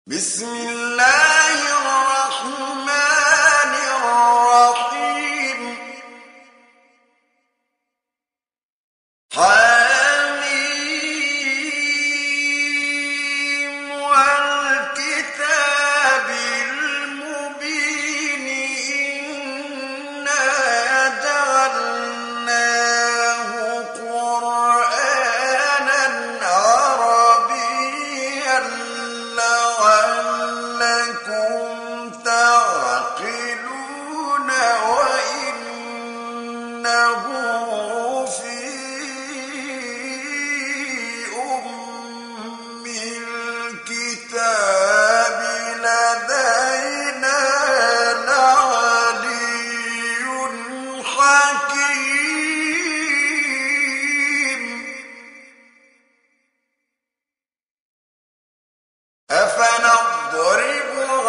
بسم الله الرحمن الرحيم حميم والكتاب المبين إنا جعلناه قرآنا عربيا لعلكم تعقلون وإنه في أم الكتاب لدينا لعلي حكيم أفنضرب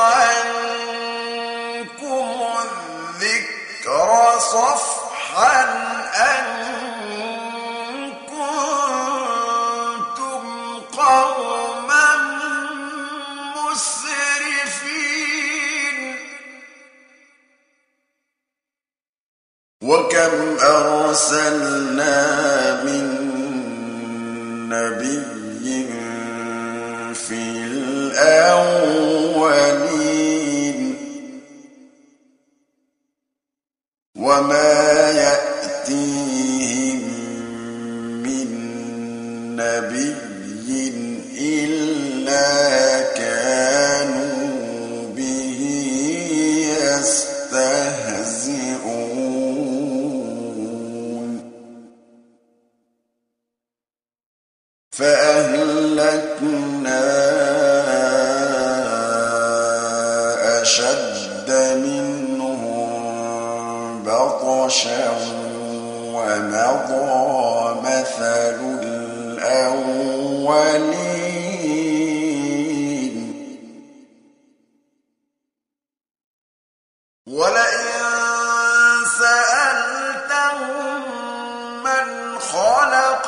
عنكم الذكر صفحا أن كنتم قوما مسرفين وكم أرسلنا من نبي في الأولين وما يأتيهم من نبي إلا كانوا به يستهزئون فأهلكنا أشد منهم بطشا ومضى مثل الأولين ولئن سألتهم من خلق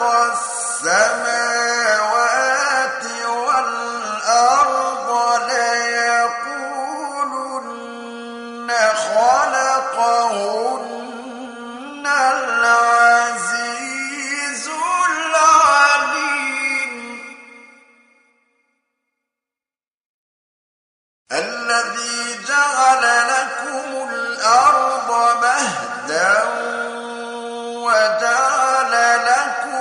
السماوات والأرض ليقولن خلقهن العزيز العليم الذي جعل لكم الأرض مهدا وجعل لكم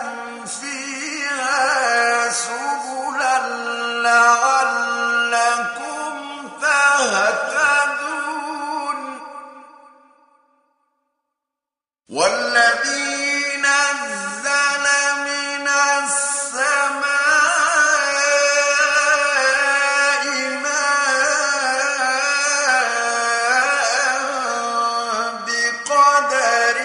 فيها سبلا لعلكم تهتدون والذي نزل من السماء ماء بقدر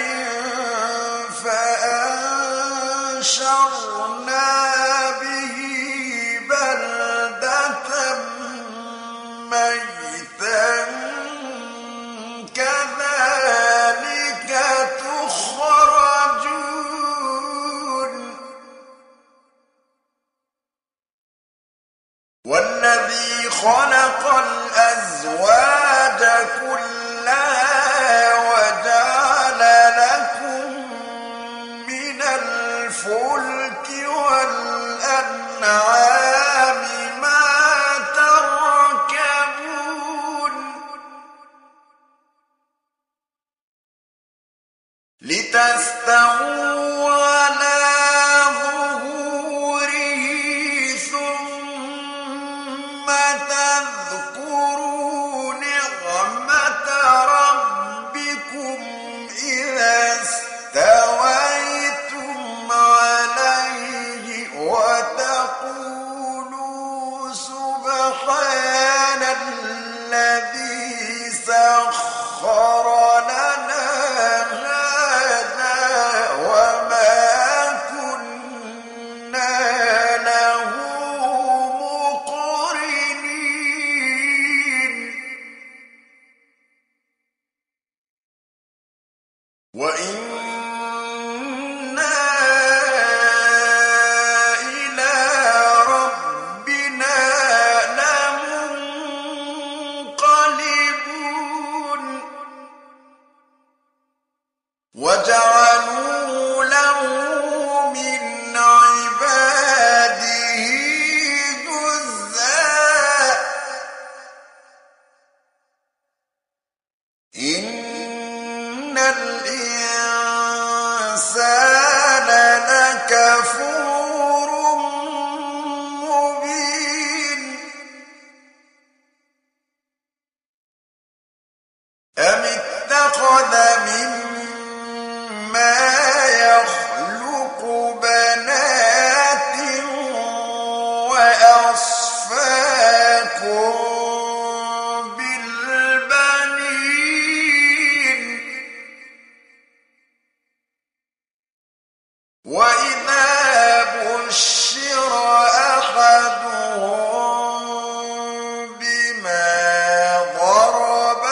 فأنشرنا به بلدة ميتا كذلك تخرجون والذي خلق الأزواج كلها وجعل لكم من الفلك والأنعام ما تركبون لتستووا على ظهوره ثم تذكروا نعمة وأصفاكم بالبنين وإذا بشر أحدهم بما ضرب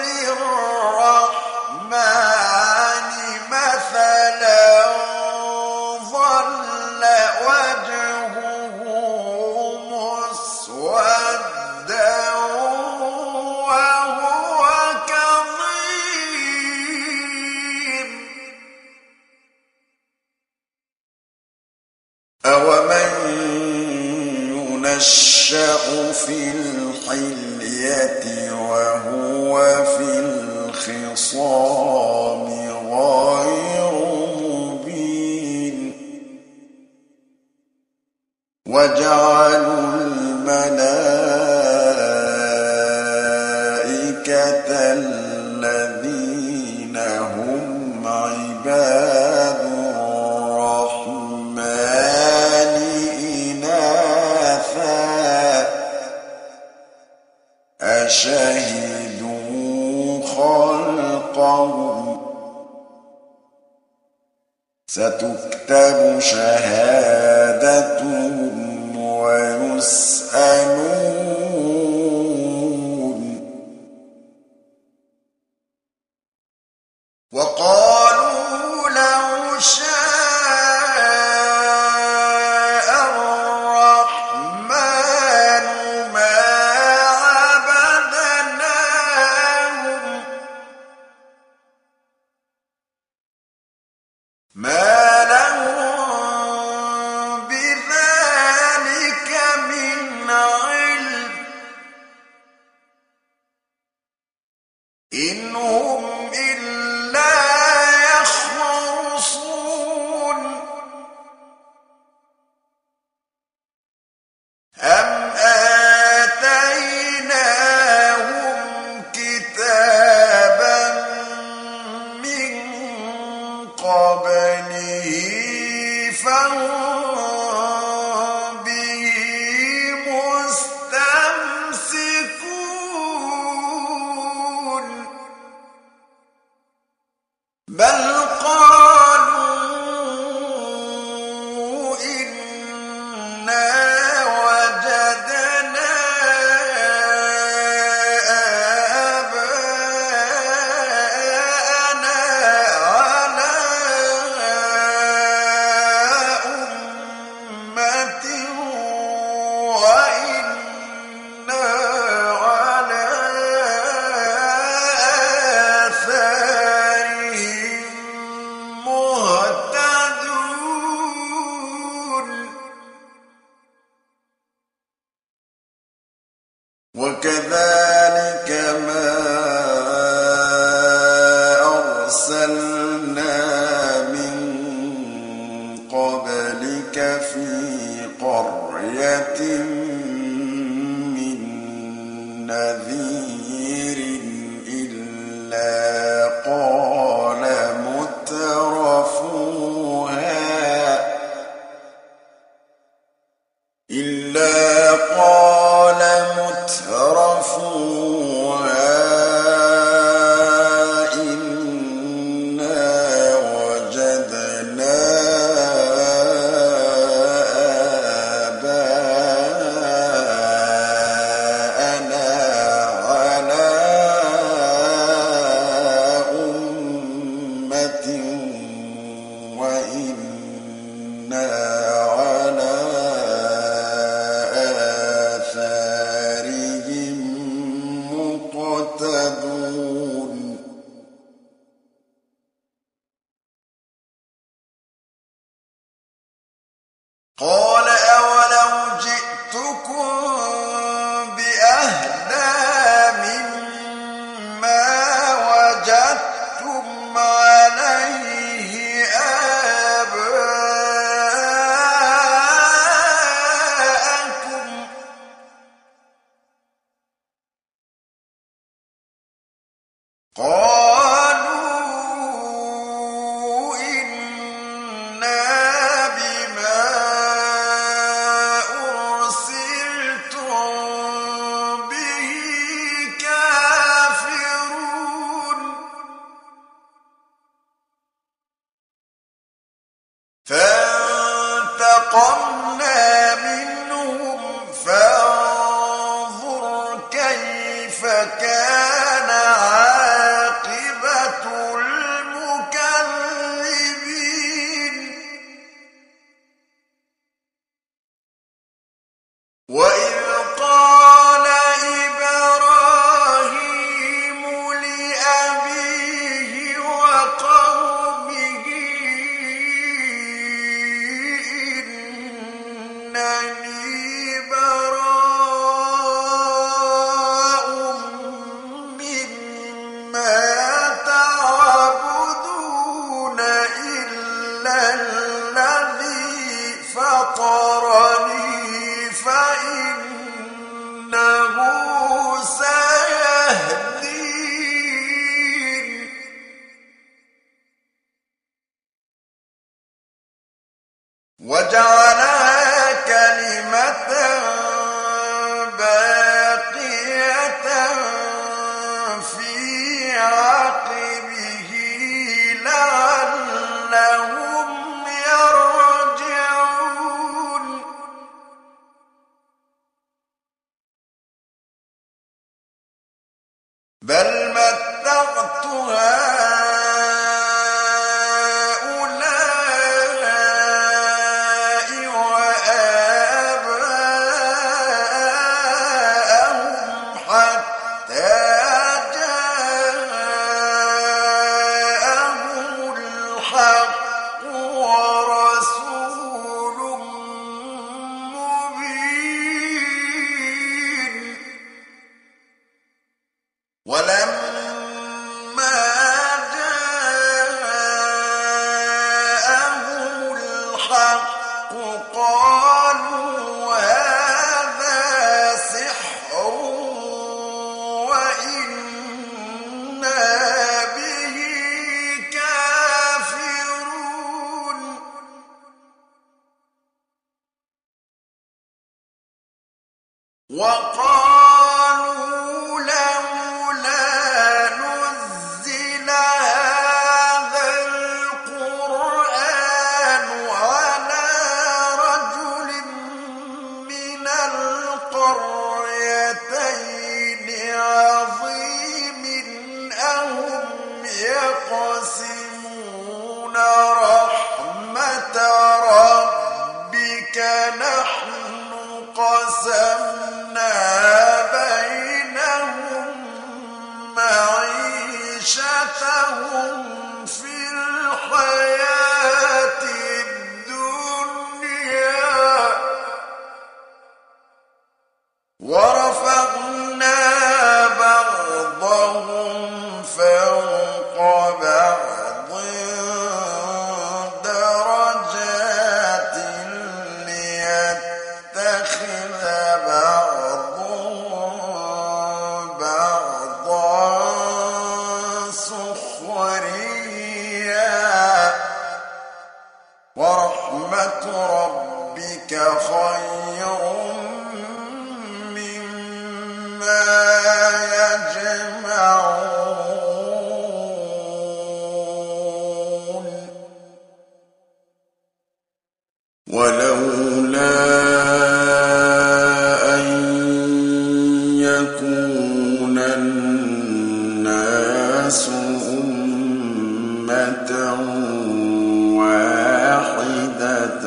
للرحمن مثلا ظل وجهه مسودا وهو كظيم أومن ينشأ في الحلية وهو في الخصام غير مبين وجعلوا الملائكة الذين هم عباد الرحمن إناثا أشهدوا خلقهم ستكتب شهادتهم ويسألون وقالوا لو شاء الرحمن ما عبدناهم ما لهم بذلك من علم إن هم إلا يخرصون أم آتيناهم كتابا من قبله فهم به مستمسكون بل قالوا إنا وجدنا آباءنا على أمة وإنا على آثارهم مهتدون وكذلك ما أرسلنا من قبلك في قرية من نذير إلا قال مترفوها إنا وجدنا آباءنا على أمة وإنا على وإذ قال إبراهيم لأبيه وقومه إنني براء مما تعبدون إلا الذي فطرني فإنه سيهدين وجعلها كلمة باقية في عقبه لعلهم يرجعون بل متعت هؤلاء وآباءهم حتى جاءهم الحق ورسول مبين ولما جاءهم الحق قالوا هذا سحر وإنا به كافرون وقالوا لولا نزل هذا القرآن على رجل من القريتين عظيم أهم يقسمون رحمة ربك نحن قسمنا بينهم معيشتهم في الحياة الدنيا ورفعنا بعضهم فوق بعض درجات ليتخذ بعضهم بعضا سخريا ورحمة ربك خير مما يجمعون ولولا أن يكون الناس أمة واحدة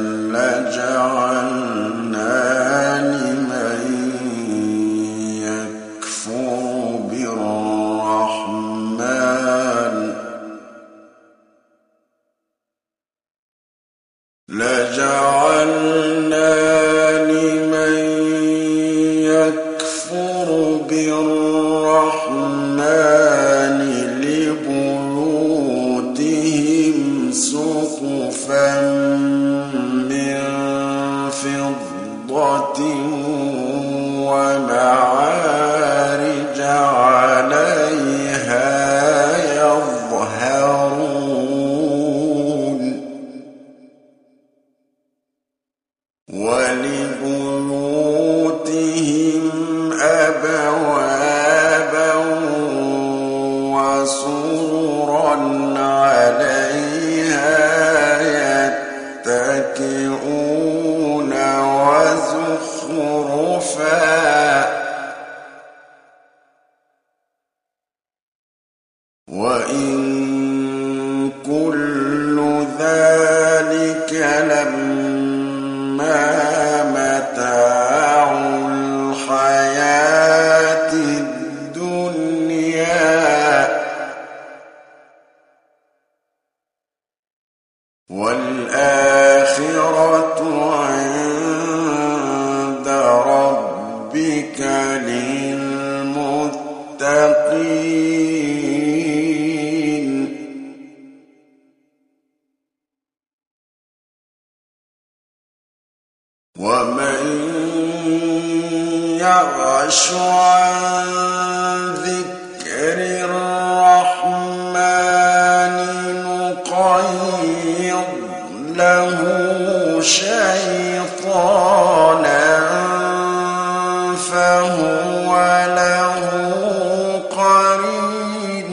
لجعلنا لمن يكفر بالرحمن لبيوتهم سقفا من فضة ومعارج عليها يظهرون ولبيوتهم أبوابا وسررا عليها يتكئون وزخرفا وإن كل ذلك لما متاع يعش عن ذكر الرحمن نقيض له شيطانا فهو له قرين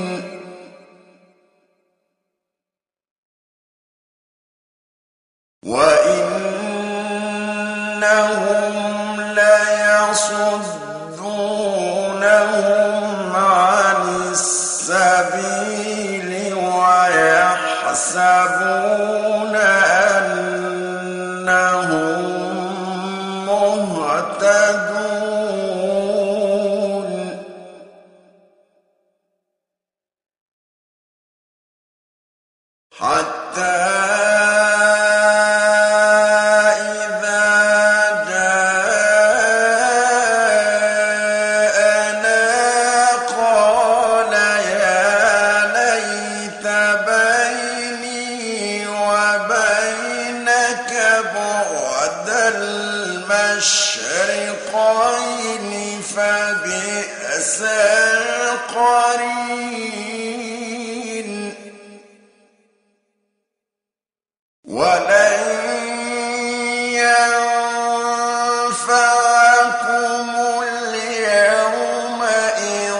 وإنهم ليصدونهم عن السبيل ويحسبون أنهم مهتدون حتى المشرقين فبئس القرين ولن ينفعكم اليوم إذ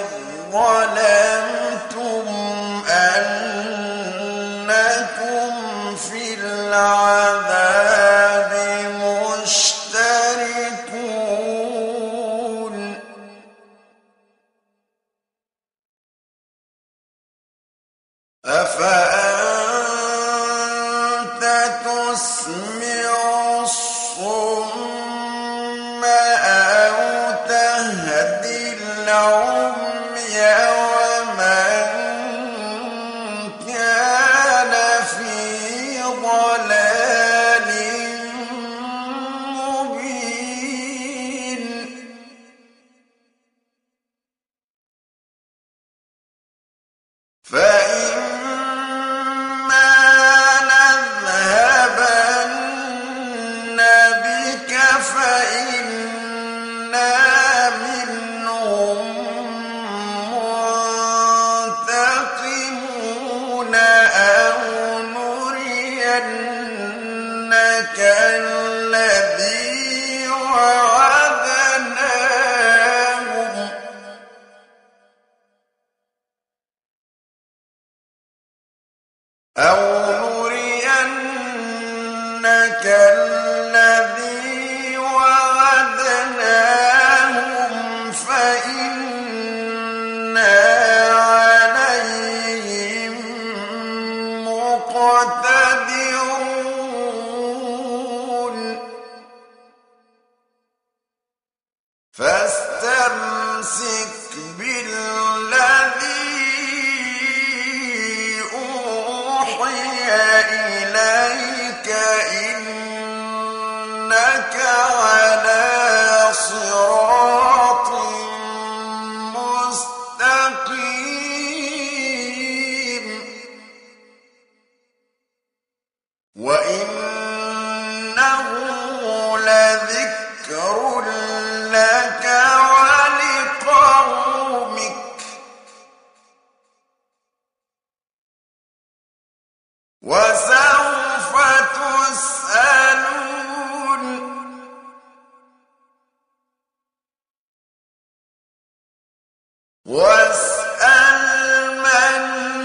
ظلمتم أنكم في العذاب مشتركون أفأنت تسمع الصم أو تهدي العمي ومن كان في ضلال مبين فإما نذهبن بك فإنا منهم منتقمون أو نرينك الذي وعدناهم فإنا عليهم مقتدرون فاستمسك بالذي أوحي إليك إنك على صراط مستقيم وإنه لذكر لك ولقومك وسوف تسألون واسأل من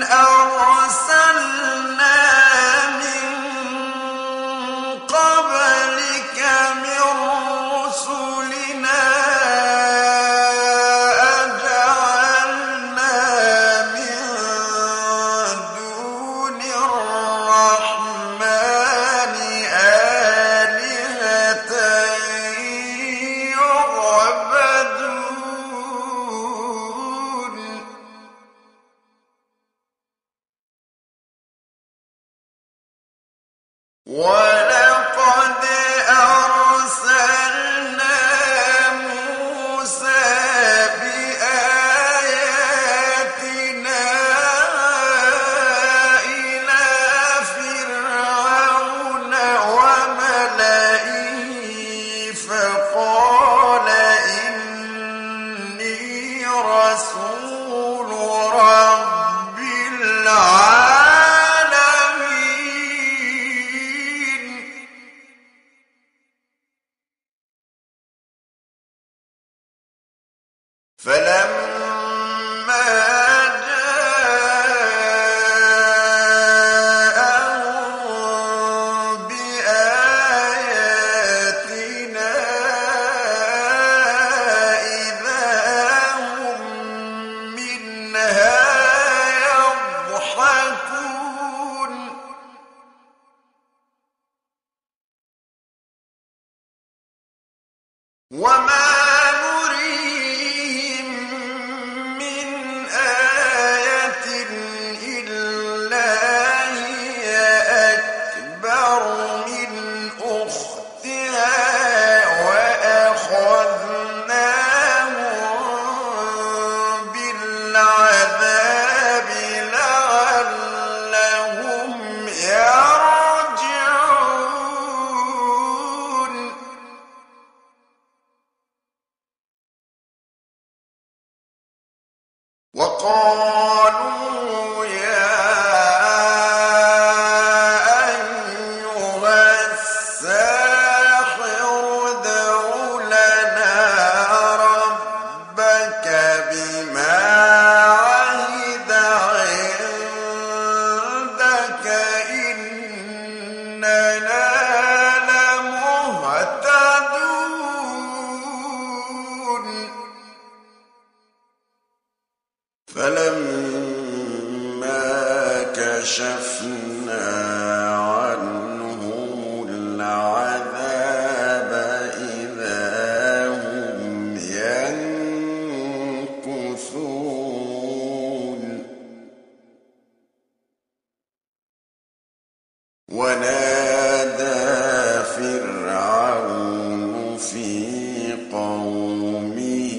أرسلنا من قبلك من رسلنا أجعلنا من دون الرحمن آلهة يعبدون فلما جاءهم بآياتنا إذا هم منها يضحكون وما نريهم من آية إلا هي أكبر من أختها وأخذناهم بالعذاب لعلهم يرجعون وقالوا يا أيها الساحر ادع لنا ربك بما عهد عندك إننا لمهتدون فلما كشفنا عنهم العذاب إذا هم ينكثون ونادى فرعون في قومه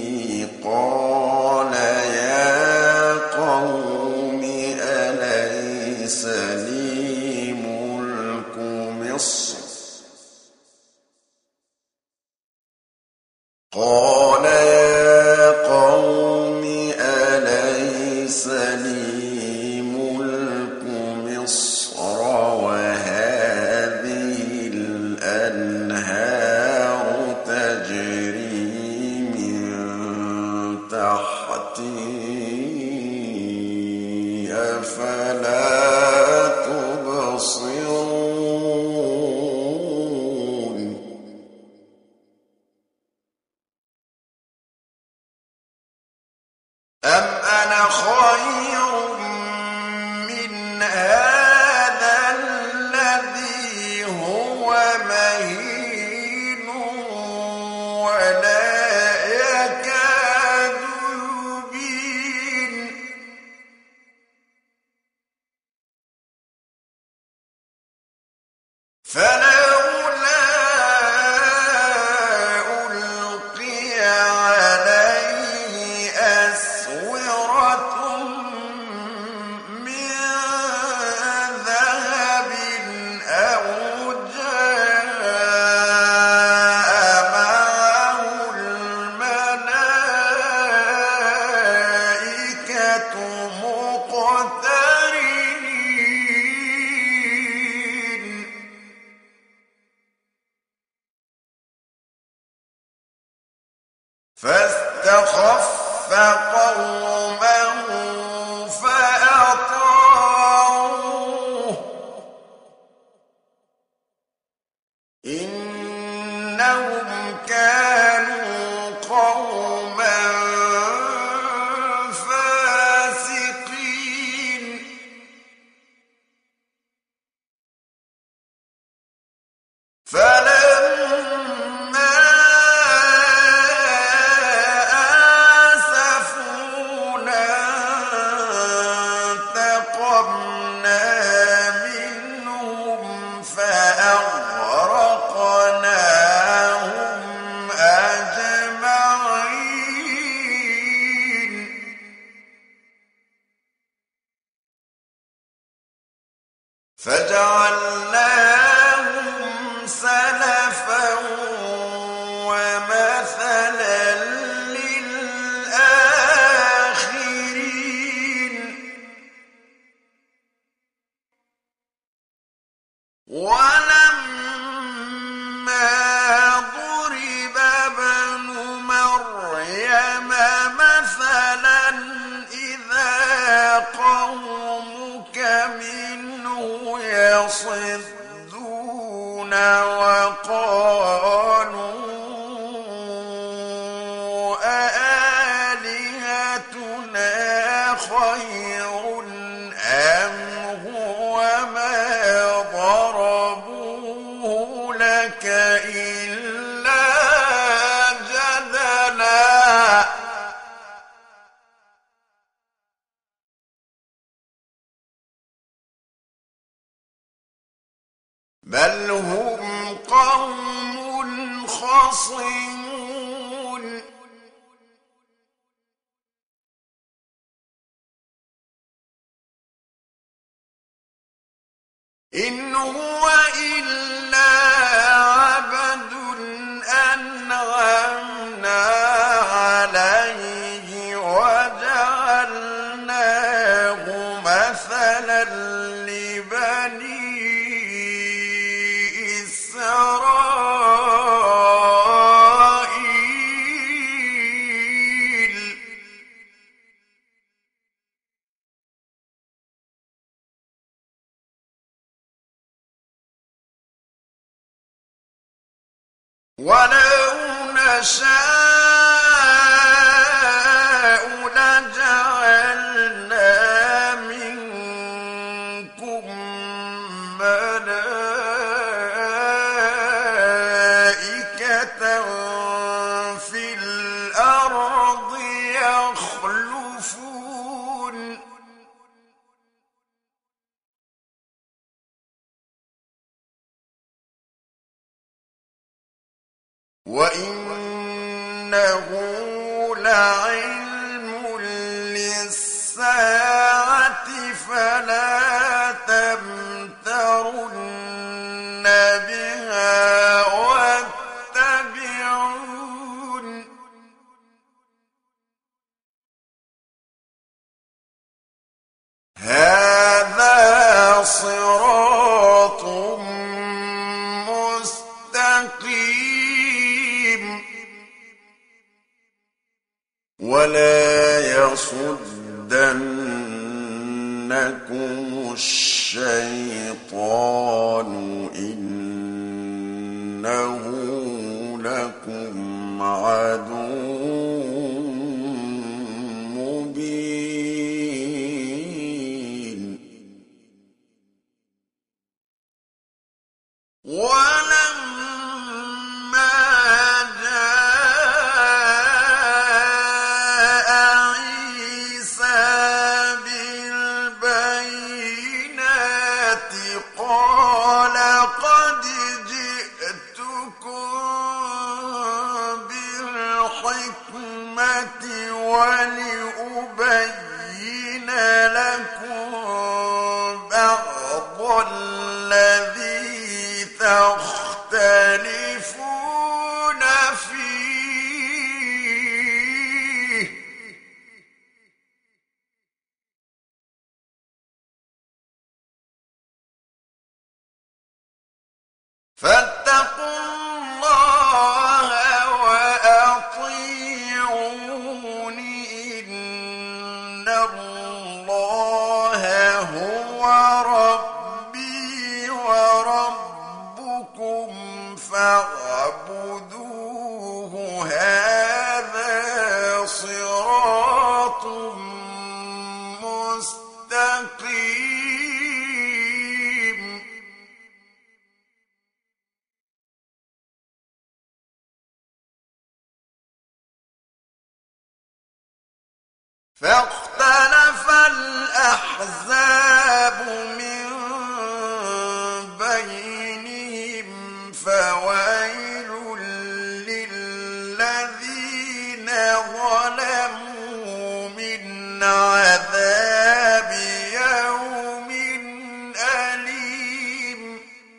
قال يا قوم أليس لي ملك مصر قال يا قوم أليس لي ملك مصر وهذه الأنهار تجري من تحتي أفلا تبصرون أم أنا خير من هذا الذي هو مهين ولا يكاد يبين فلولا ألقي عليه أسورة من ذهب أو جاء معه الملائكة مقترنين فاستخف قومه فأطاعوه إنهم كانوا قوما فاسقين فلما آسفونا انتقمنا منهم فأغرقناهم أجمعين أآلهتنا خير أم هو ما ضربوه لك إلا جدلا بل هم قوم خصمون إن هو إلا عبد أنعمنا عليه وجعلناه مثلا لبني إسرائيل ولو نشاء لجعلنا منكم ملائكة في الأرض يخلفون وإنه لعلم للساعة فلا تمترن بها واتبعون هذا صراط مستقيم ولا يصدنكم الشيطان إنه لكم عدو مبين ولما جاء عيسى بالبينات قال قد جئتكم بالحكمة ولأبين لكم بعض الذي تختلفون فيه فاتقوا الله وأطيعون إن الله هو ربي وربكم فاعبدوه هذا صراط مستقيم فاختلف الأحزاب من بينهم فويل للذين ظلموا من عذاب يوم أليم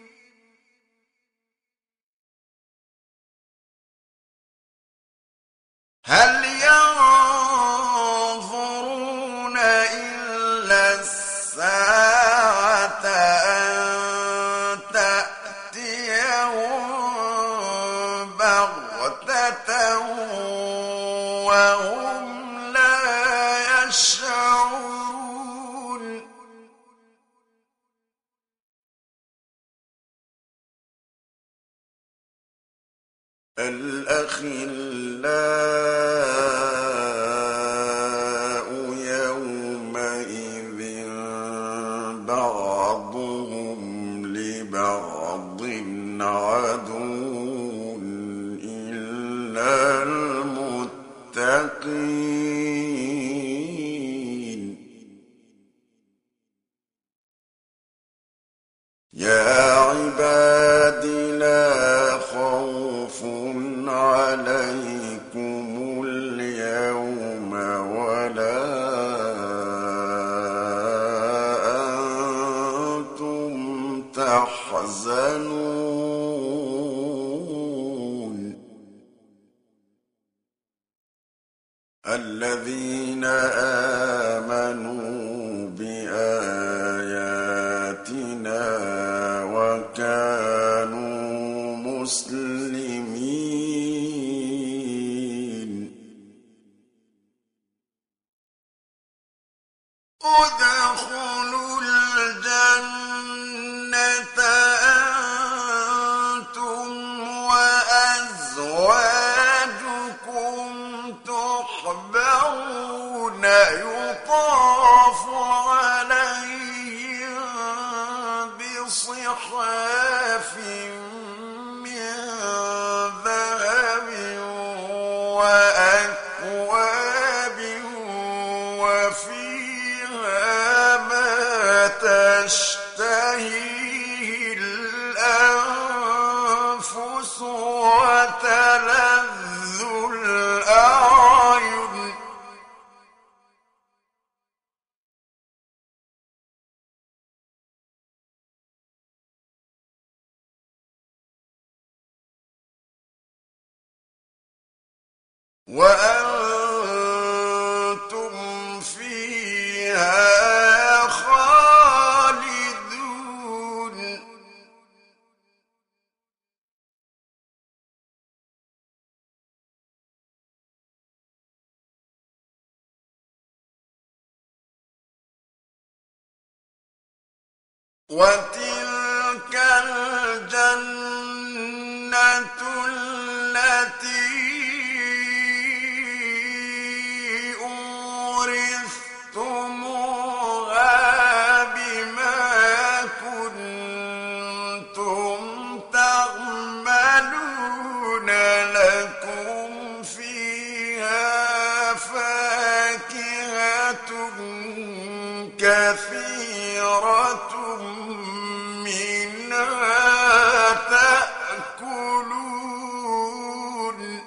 هل ينظرون إلا الساعة أن تأتيهم بغتة وهم لا يشعرون الأخلاء الذين آمنوا بآياتنا وكانوا مسلمين ادخلوا الجنة أنتم وأزواجكم تحبرون يطاف عليهم بصحاف من ذهب وأكواب وفيها ما تشتهيه الأنفس وتلذ الأعين وأنتم فيها خالدون وتلك الجنة التي أورثتموها بما كنتم تعملون لكم فيها فاكهة كثيرة منها تأكلون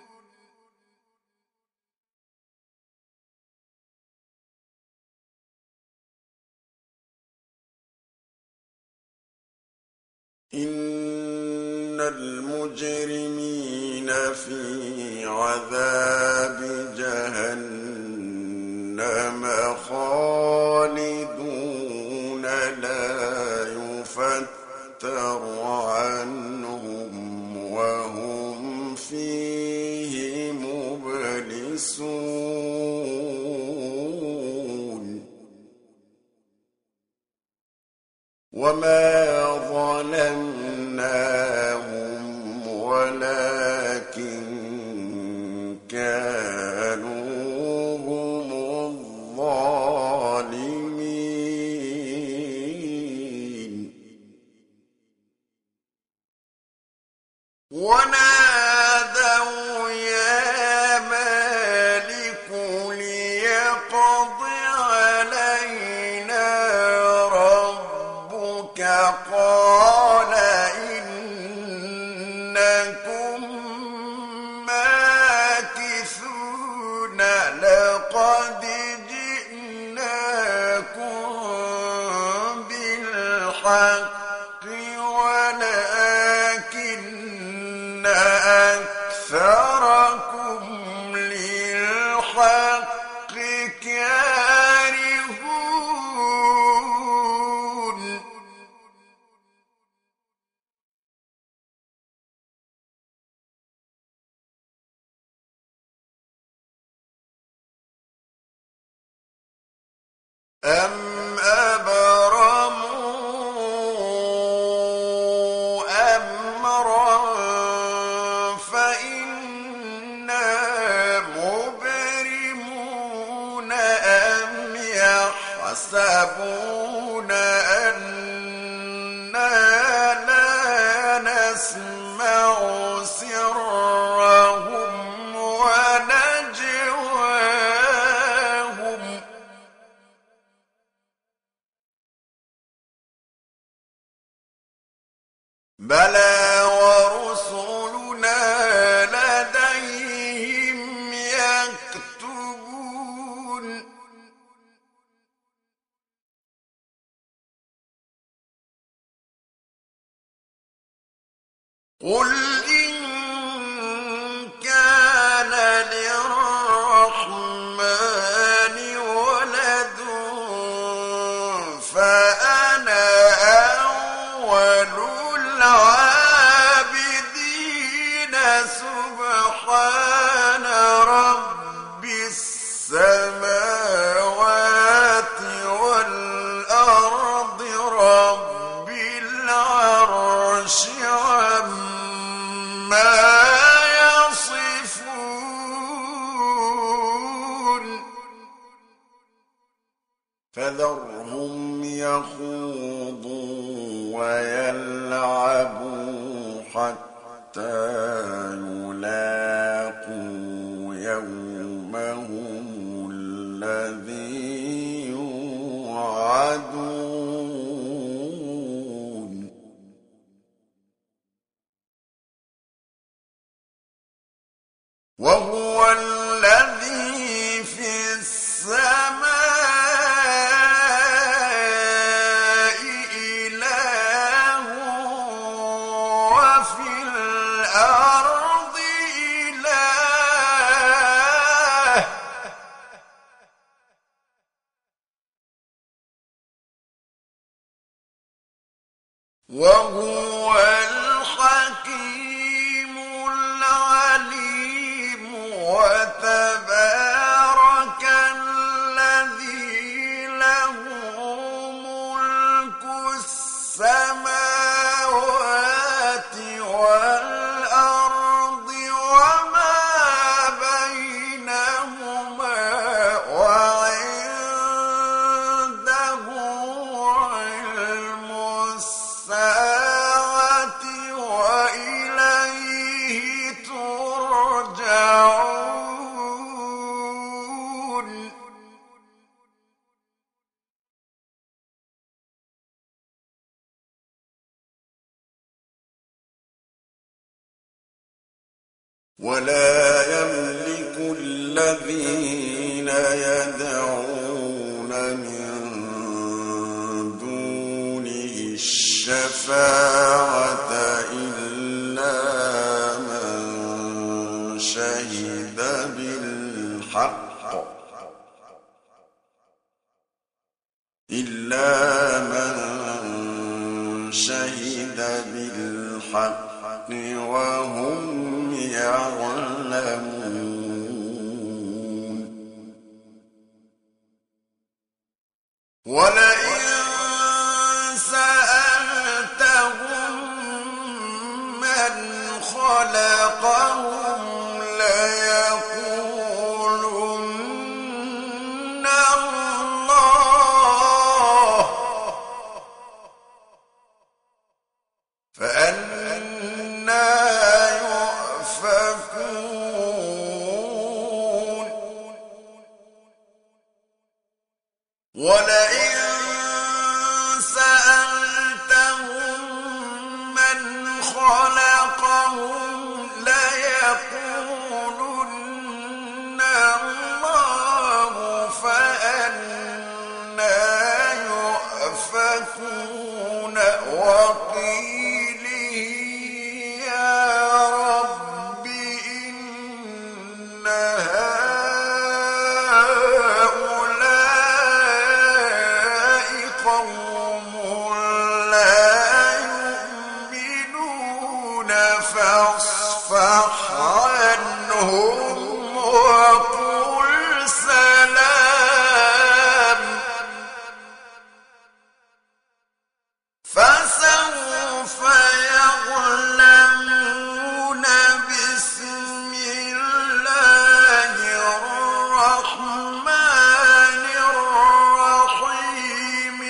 إن المجرمين في عذاب جهنم خالدون لا يفتر عنهم وهم فيه مبلسون وما ظلمناهم ولكن كانوا هم الظالمين ونادوا يا مالك ليقض علينا ربك قال إنكم ماكثون لقد جئناكم بالحق ولكن أكثركم للحق كارهون أم أبرموا أمرا فإنا مبرمون أم يحسبون أنا لا نسمع سرهم ونجواهم بلى ورسلنا لديهم يكتبون قل إن كان للرحمن فذرهم يخوضوا ويلعبوا حتى يلاقوا يومهم الذي يوعدون وهو الذي في السماء إله وفي الأرض إله وهو الحكيم العليم وتبارك الذي له ملك السماوات والأرض وما بينهما وعنده علم الساعة وإليه ترجعون ولا يملك الذين يدعون من دونه الشفاعة إلا من شهد بالحق وهم يعلمون ولئن سألتهم من خلقهم ليقولن الله فأنى يؤفكون ولئن سألتهم من خلقهم ليقولن الله فأنى يؤفكون وقيله يا رب إن هؤلاء قوم لا يؤمنون فاصفح عنهم وقل سلام فسوف يعلمون بسم الله الرحمن الرحيم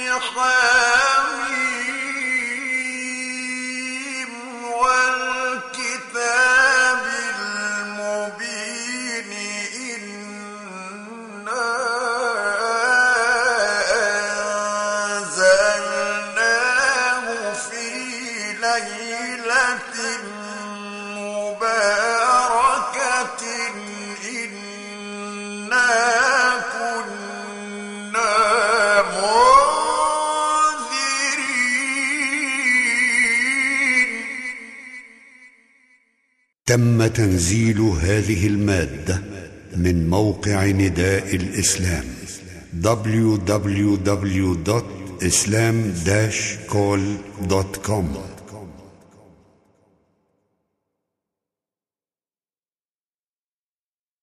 حميم والكتاب المبين إنا أنزلناه في ليلة مباركة إنا كنا منذرين. تم تنزيل هذه المادة من موقع نداء الإسلام www.islam-call.com